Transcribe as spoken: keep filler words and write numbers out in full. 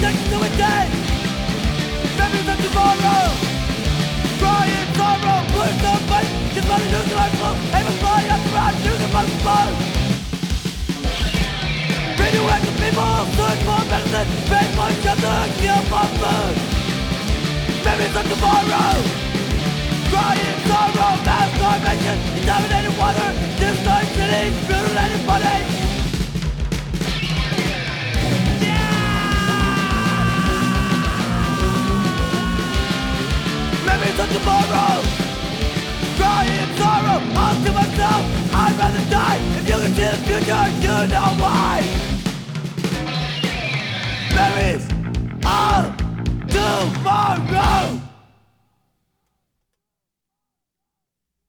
next to a day. Memories of tomorrow. Crying sorrow, blues no fight. Just let it lose the life flow. Aim and fly up around, do the bottom flow. Radioactive people, search for medicine. Pay for shelter, kill for food. Memories of tomorrow. Crying sorrow, mass starvation. Contaminated water, destroyed cities, mutilated bodies. Memories of tomorrow. Crying sorrow, all to myself. I'd rather die. If you can see the future, you know why. Memories of tomorrow.